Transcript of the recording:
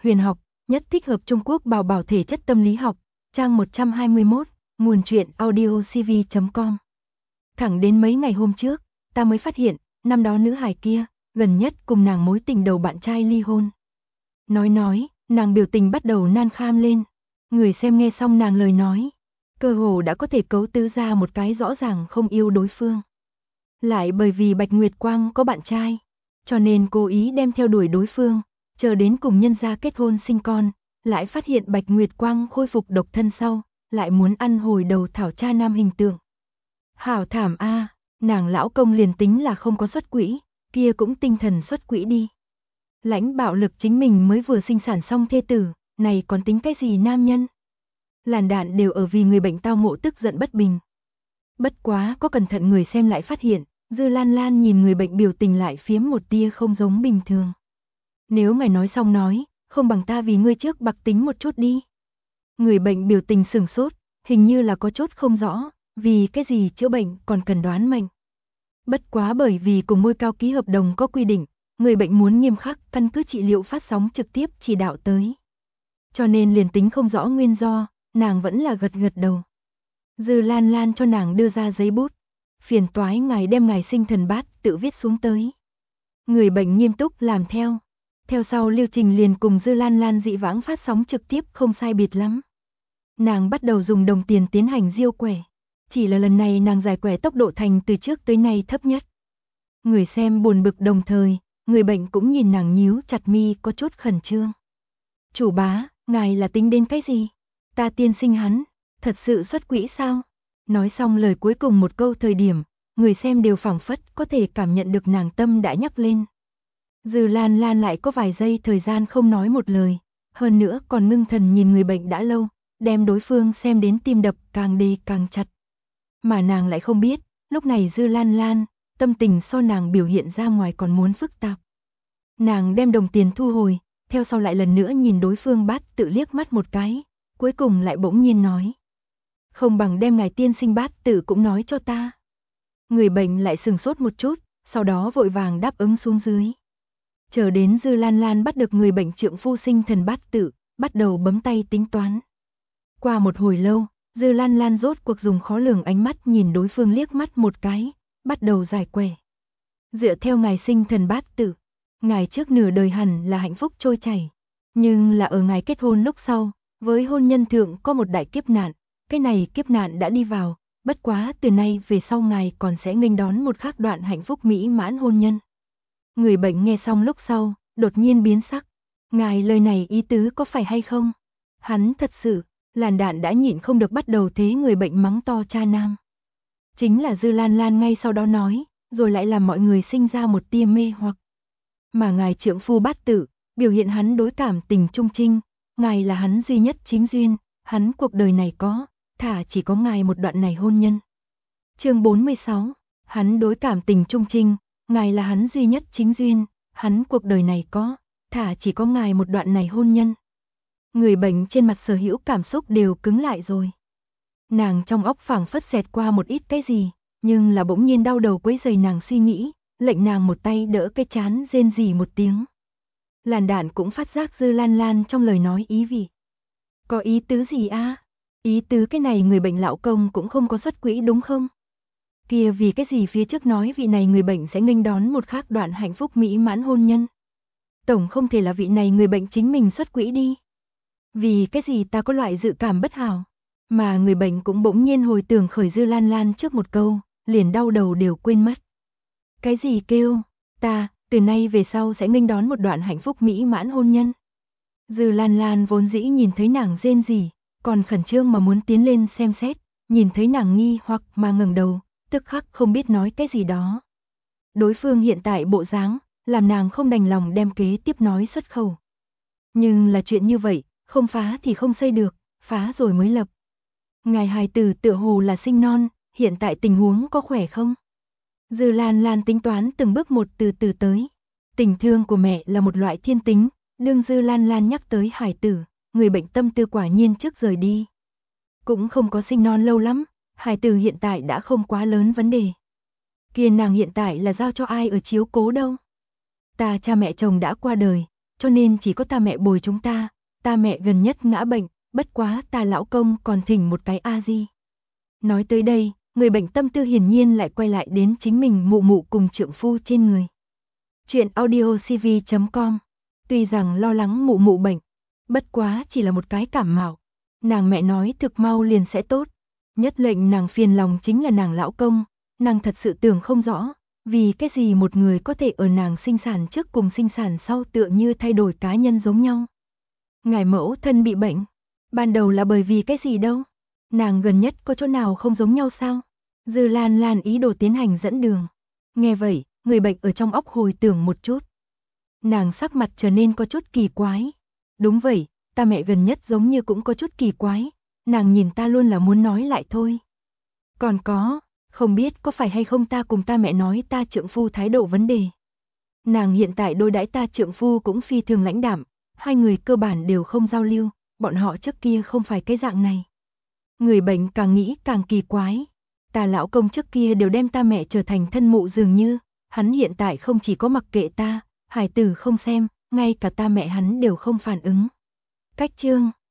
huyền học, nhất thích hợp Trung Quốc bảo bảo thể chất tâm lý học, trang 121, nguồn truyện audiocv.com. Thẳng đến mấy ngày hôm trước, ta mới phát hiện, năm đó nữ hài kia, gần nhất cùng nàng mối tình đầu bạn trai ly hôn. Nói, nàng biểu tình bắt đầu nan kham lên. Người xem nghe xong nàng lời nói, cơ hồ đã có thể cấu tứ ra một cái rõ ràng không yêu đối phương. Lại bởi vì Bạch Nguyệt Quang có bạn trai, cho nên cố ý đem theo đuổi đối phương, chờ đến cùng nhân gia kết hôn sinh con, lại phát hiện Bạch Nguyệt Quang khôi phục độc thân sau, lại muốn ăn hồi đầu thảo cha nam hình tượng. Hảo thảm a, nàng lão công liền tính là không có xuất quỹ, kia cũng tinh thần xuất quỹ đi. Lãnh bạo lực chính mình mới vừa sinh sản xong thê tử, này còn tính cái gì nam nhân? Làn đạn đều ở vì người bệnh tao ngộ tức giận bất bình. Bất quá có cẩn thận người xem lại phát hiện, Dư Lan Lan nhìn người bệnh biểu tình lại phiếm một tia không giống bình thường. Nếu ngài nói xong nói, không bằng ta vì ngươi trước bạc tính một chút đi. Người bệnh biểu tình sừng sốt, hình như là có chốt không rõ, vì cái gì chữa bệnh còn cần đoán mệnh. Bất quá bởi vì cùng Môi Cao ký hợp đồng có quy định, người bệnh muốn nghiêm khắc căn cứ trị liệu phát sóng trực tiếp chỉ đạo tới. Cho nên liền tính không rõ nguyên do, nàng vẫn là gật gật đầu. Dư Lan Lan cho nàng đưa ra giấy bút, phiền toái ngài đem ngài sinh thần bát tự viết xuống tới. Người bệnh nghiêm túc làm theo. Theo sau lưu trình liền cùng Dư Lan Lan dị vãng phát sóng trực tiếp không sai biệt lắm. Nàng bắt đầu dùng đồng tiền tiến hành diêu quẻ. Chỉ là lần này nàng giải quẻ tốc độ thành từ trước tới nay thấp nhất. Người xem buồn bực đồng thời, người bệnh cũng nhìn nàng nhíu chặt mi có chút khẩn trương. Chủ bá, ngài là tính đến cái gì? Ta tiên sinh hắn, thật sự xuất quỹ sao? Nói xong lời cuối cùng một câu thời điểm, người xem đều phảng phất có thể cảm nhận được nàng tâm đã nhắc lên. Dư Lan Lan lại có vài giây thời gian không nói một lời, hơn nữa còn ngưng thần nhìn người bệnh đã lâu, đem đối phương xem đến tim đập càng đi càng chặt. Mà nàng lại không biết, lúc này Dư Lan Lan, tâm tình so nàng biểu hiện ra ngoài còn muốn phức tạp. Nàng đem đồng tiền thu hồi, theo sau lại lần nữa nhìn đối phương bát tự liếc mắt một cái, cuối cùng lại bỗng nhiên nói. Không bằng đem ngài tiên sinh bát tự cũng nói cho ta. Người bệnh lại sừng sốt một chút, sau đó vội vàng đáp ứng xuống dưới. Chờ đến Dư Lan Lan bắt được người bệnh trượng phu sinh thần bát tự, bắt đầu bấm tay tính toán. Qua một hồi lâu, Dư Lan Lan rốt cuộc dùng khó lường ánh mắt nhìn đối phương liếc mắt một cái, bắt đầu giải quẻ. Dựa theo ngài sinh thần bát tự, ngài trước nửa đời hẳn là hạnh phúc trôi chảy, nhưng là ở ngài kết hôn lúc sau, với hôn nhân thượng có một đại kiếp nạn, cái này kiếp nạn đã đi vào, bất quá từ nay về sau ngài còn sẽ nghênh đón một khác đoạn hạnh phúc mỹ mãn hôn nhân. Người bệnh nghe xong lúc sau, đột nhiên biến sắc. Ngài lời này ý tứ có phải hay không? Hắn thật sự, làn đạn đã nhịn không được bắt đầu thế người bệnh mắng to cha nam. Chính là Dư Lan Lan ngay sau đó nói, rồi lại làm mọi người sinh ra một tia mê hoặc. Mà ngài trượng phu bát tự, biểu hiện hắn đối cảm tình trung trinh, ngài là hắn duy nhất chính duyên, hắn cuộc đời này có, thả chỉ có ngài một đoạn này hôn nhân. Chương 46, hắn đối cảm tình trung trinh, ngài là hắn duy nhất chính duyên, hắn cuộc đời này có, thả chỉ có ngài một đoạn này hôn nhân. Người bệnh trên mặt sở hữu cảm xúc đều cứng lại rồi. Nàng trong óc phảng phất xẹt qua một ít cái gì, nhưng là bỗng nhiên đau đầu quấy rầy nàng suy nghĩ, lệnh nàng một tay đỡ cái chán rên rỉ một tiếng. Làn đạn cũng phát giác Dư Lan Lan trong lời nói ý vị. Có ý tứ gì a? Ý tứ cái này người bệnh lão công cũng không có xuất quỹ đúng không? Kia vì cái gì phía trước nói vị này người bệnh sẽ nghênh đón một khác đoạn hạnh phúc mỹ mãn hôn nhân. Tổng không thể là vị này người bệnh chính mình xuất quỹ đi. Vì cái gì ta có loại dự cảm bất hảo. Mà người bệnh cũng bỗng nhiên hồi tưởng khởi Dư Lan Lan trước một câu, liền đau đầu đều quên mất. Cái gì kêu, ta, từ nay về sau sẽ nghênh đón một đoạn hạnh phúc mỹ mãn hôn nhân. Dư Lan Lan vốn dĩ nhìn thấy nàng rên rỉ, còn khẩn trương mà muốn tiến lên xem xét, nhìn thấy nàng nghi hoặc mà ngẩng đầu, tức khắc không biết nói cái gì đó. Đối phương hiện tại bộ dáng, làm nàng không đành lòng đem kế tiếp nói xuất khẩu. Nhưng là chuyện như vậy, không phá thì không xây được, phá rồi mới lập. Ngài hài tử tựa hồ là sinh non, hiện tại tình huống có khỏe không? Dư Lan Lan tính toán từng bước một từ từ tới. Tình thương của mẹ là một loại thiên tính, đương Dư Lan Lan nhắc tới hài tử, người bệnh tâm tư quả nhiên trước rời đi. Cũng không có sinh non lâu lắm, hài tử hiện tại đã không quá lớn vấn đề. Kia nàng hiện tại là giao cho ai ở chiếu cố đâu? Ta cha mẹ chồng đã qua đời, cho nên chỉ có ta mẹ bồi chúng ta. Ta mẹ gần nhất ngã bệnh, bất quá ta lão công còn thỉnh một cái A-di. Nói tới đây, người bệnh tâm tư hiển nhiên lại quay lại đến chính mình mụ mụ cùng trượng phu trên người. Chuyện audiocv.com. Tuy rằng lo lắng mụ mụ bệnh, bất quá chỉ là một cái cảm mạo. Nàng mẹ nói thực mau liền sẽ tốt. Nhất lệnh nàng phiền lòng chính là nàng lão công. Nàng thật sự tưởng không rõ, vì cái gì một người có thể ở nàng sinh sản trước cùng sinh sản sau tựa như thay đổi cá nhân giống nhau. Ngài mẫu thân bị bệnh, ban đầu là bởi vì cái gì đâu? Nàng gần nhất có chỗ nào không giống nhau sao? Dư Lan Lan ý đồ tiến hành dẫn đường. Nghe vậy, người bệnh ở trong óc hồi tưởng một chút. Nàng sắc mặt trở nên có chút kỳ quái. Đúng vậy, ta mẹ gần nhất giống như cũng có chút kỳ quái. Nàng nhìn ta luôn là muốn nói lại thôi. Còn có, không biết có phải hay không ta cùng ta mẹ nói ta trượng phu thái độ vấn đề. Nàng hiện tại đối đãi ta trượng phu cũng phi thường lãnh đạm. Hai người cơ bản đều không giao lưu, bọn họ trước kia không phải cái dạng này. Người bệnh càng nghĩ càng kỳ quái. Ta lão công trước kia đều đem ta mẹ trở thành thân mụ dường như, hắn hiện tại không chỉ có mặc kệ ta, hải tử không xem, ngay cả ta mẹ hắn đều không phản ứng. Cách chương